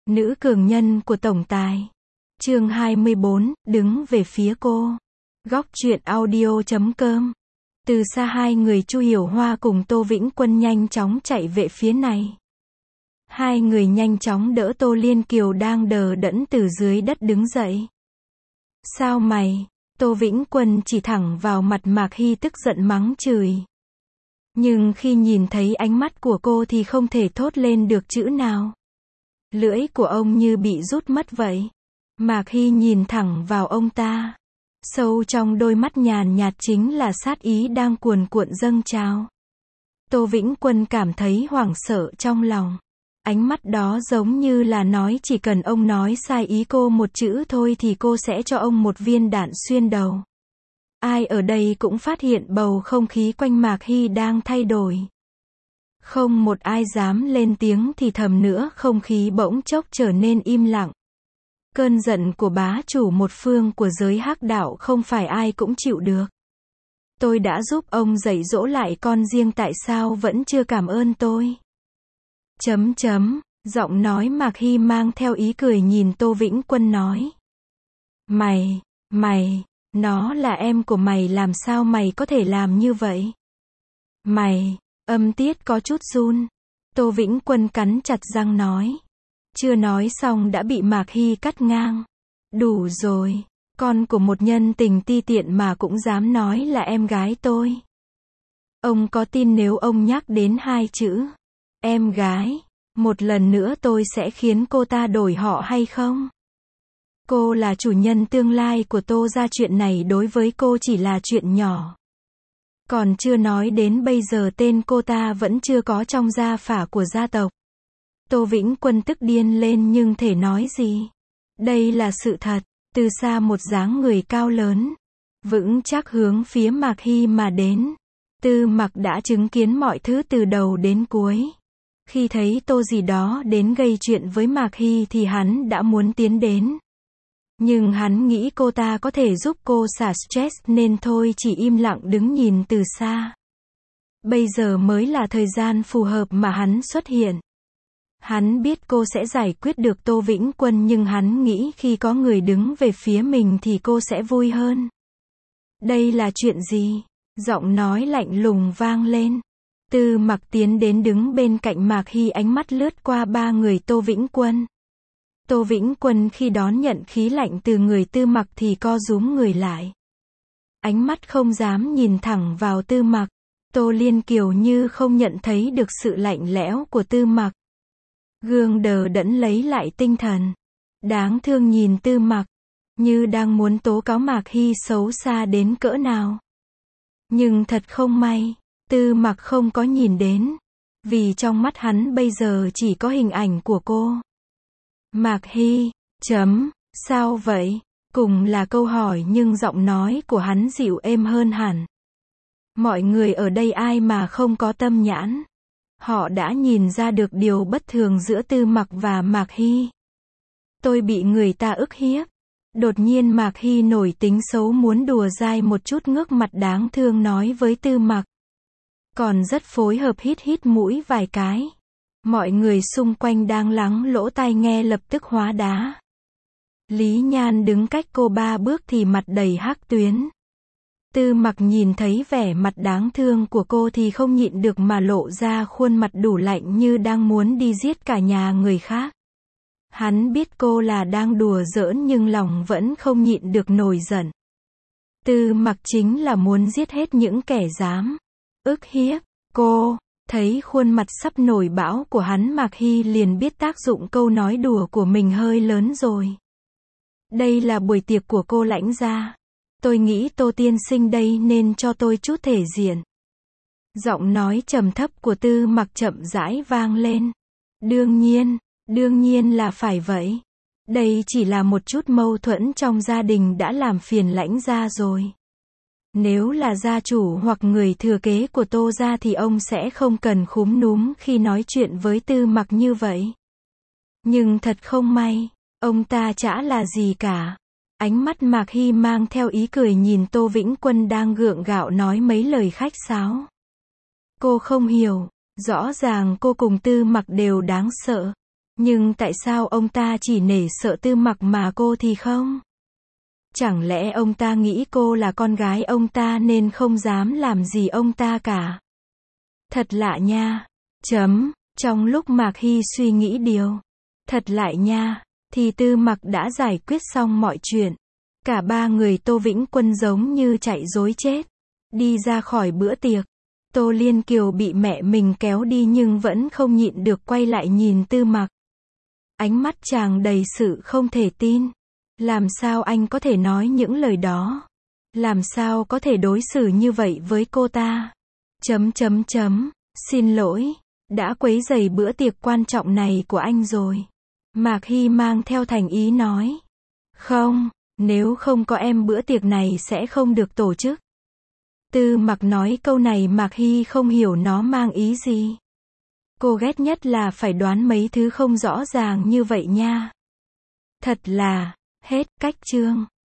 Nữ cường nhân của tổng tài. Chương 24, đứng về phía cô. Góc truyện audio.com. Từ xa hai người Chu Hiểu Hoa cùng Tô Vĩnh Quân nhanh chóng chạy về phía này. Hai người nhanh chóng đỡ Tô Liên Kiều đang đờ đẫn từ dưới đất đứng dậy. Sao mày? Tô Vĩnh Quân chỉ thẳng vào mặt Mạc Hy tức giận mắng chửi. Nhưng khi nhìn thấy ánh mắt của cô thì không thể thốt lên được chữ nào. Lưỡi của ông như bị rút mất vậy. Mạc Hy nhìn thẳng vào ông ta. Sâu trong đôi mắt nhàn nhạt chính là sát ý đang cuồn cuộn dâng trào. Tô Vĩnh Quân cảm thấy hoảng sợ trong lòng. Ánh mắt đó giống như là nói chỉ cần ông nói sai ý cô một chữ thôi thì cô sẽ cho ông một viên đạn xuyên đầu. Ai ở đây cũng phát hiện bầu không khí quanh Mạc Hy đang thay đổi. Không một ai dám lên tiếng thì thầm nữa, không khí bỗng chốc trở nên im lặng. Cơn giận của bá chủ một phương của giới hắc đạo không phải ai cũng chịu được. Tôi đã giúp ông dạy dỗ lại con riêng, tại sao vẫn chưa cảm ơn tôi? Giọng nói Mạc Hy mang theo ý cười nhìn Tô Vĩnh Quân nói. Mày, nó là em của mày, làm sao mày có thể làm như vậy? Âm tiết có chút run. Tô Vĩnh Quân cắn chặt răng nói. Chưa nói xong đã bị Mạc Hy cắt ngang. Đủ rồi, con của một nhân tình ti tiện mà cũng dám nói là em gái tôi. Ông có tin nếu ông nhắc đến hai chữ em gái một lần nữa tôi sẽ khiến cô ta đổi họ hay không? Cô là chủ nhân tương lai của Tô gia, chuyện này đối với cô chỉ là chuyện nhỏ. Còn chưa nói đến bây giờ tên cô ta vẫn chưa có trong gia phả của gia tộc. Tô Vĩnh Quân tức điên lên nhưng thể nói gì? Đây là sự thật. Từ xa một dáng người cao lớn, vững chắc hướng phía Mạc Hy mà đến. Tư Mặc đã chứng kiến mọi thứ từ đầu đến cuối. Khi thấy Tô gì đó đến gây chuyện với Mạc Hy thì hắn đã muốn tiến đến. Nhưng hắn nghĩ cô ta có thể giúp cô xả stress nên thôi chỉ im lặng đứng nhìn từ xa. Bây giờ mới là thời gian phù hợp mà hắn xuất hiện. Hắn biết cô sẽ giải quyết được Tô Vĩnh Quân, nhưng hắn nghĩ khi có người đứng về phía mình thì cô sẽ vui hơn. Đây là chuyện gì? Giọng nói lạnh lùng vang lên. Tư Mặc tiến đến đứng bên cạnh Mạc Hy, ánh mắt lướt qua ba người Tô Vĩnh Quân. Tô Vĩnh Quân khi đón nhận khí lạnh từ người Tư Mặc thì co rúm người lại. Ánh mắt không dám nhìn thẳng vào Tư Mặc. Tô Liên Kiều như không nhận thấy được sự lạnh lẽo của Tư Mặc. Gương đờ đẫn lấy lại tinh thần. Đáng thương nhìn Tư Mặc, như đang muốn tố cáo Mạc Hy xấu xa đến cỡ nào. Nhưng thật không may, Tư Mặc không có nhìn đến. Vì trong mắt hắn bây giờ chỉ có hình ảnh của cô. Mạc Hy, sao vậy? Cùng là câu hỏi nhưng giọng nói của hắn dịu êm hơn hẳn. Mọi người ở đây ai mà không có tâm nhãn. Họ đã nhìn ra được điều bất thường giữa Tư Mặc và Mạc Hy. Tôi bị người ta ức hiếp. Đột nhiên Mạc Hy nổi tính xấu muốn đùa dai một chút, ngước mặt đáng thương nói với Tư Mặc. Còn rất phối hợp hít mũi vài cái. Mọi người xung quanh đang lắng lỗ tai nghe lập tức hóa đá. Lý Nhan đứng cách cô 3 bước thì mặt đầy hắc tuyến. Tư Mặc nhìn thấy vẻ mặt đáng thương của cô thì không nhịn được mà lộ ra khuôn mặt đủ lạnh như đang muốn đi giết cả nhà người khác. Hắn biết cô là đang đùa giỡn nhưng lòng vẫn không nhịn được nổi giận. Tư Mặc chính là muốn giết hết những kẻ dám ức hiếp cô. Thấy khuôn mặt sắp nổi bão của hắn, Mạc Hy liền biết tác dụng câu nói đùa của mình hơi lớn rồi. Đây là buổi tiệc của cô Lãnh gia. Tôi nghĩ Tô tiên sinh đây nên cho tôi chút thể diện. Giọng nói trầm thấp của Tư Mặc chậm rãi vang lên. Đương nhiên là phải vậy. Đây chỉ là một chút mâu thuẫn trong gia đình đã làm phiền Lãnh gia rồi. Nếu là gia chủ hoặc người thừa kế của Tô gia thì ông sẽ không cần khúm núm khi nói chuyện với Tư Mặc như vậy. Nhưng thật không may, ông ta chả là gì cả. Ánh mắt Mạc Hy mang theo ý cười nhìn Tô Vĩnh Quân đang gượng gạo nói mấy lời khách sáo. Cô không hiểu, rõ ràng cô cùng Tư Mặc đều đáng sợ. Nhưng tại sao ông ta chỉ nể sợ Tư Mặc mà cô thì không? Chẳng lẽ ông ta nghĩ cô là con gái ông ta nên không dám làm gì ông ta cả? Thật lạ nha. Trong lúc Mạc Hy suy nghĩ điều thật lạ nha, thì Tư Mặc đã giải quyết xong mọi chuyện. Cả ba người Tô Vĩnh Quân giống như chạy rối chết. Đi ra khỏi bữa tiệc. Tô Liên Kiều bị mẹ mình kéo đi nhưng vẫn không nhịn được quay lại nhìn Tư Mặc. Ánh mắt chàng đầy sự không thể tin. Làm sao anh có thể nói những lời đó? Làm sao có thể đối xử như vậy với cô ta? Xin lỗi, đã quấy rầy bữa tiệc quan trọng này của anh rồi. Mạc Hy mang theo thành ý nói. Không, nếu không có em bữa tiệc này sẽ không được tổ chức. Tư Mặc nói câu này Mạc Hy không hiểu nó mang ý gì. Cô ghét nhất là phải đoán mấy thứ không rõ ràng như vậy nha. Thật là, hết cách chương.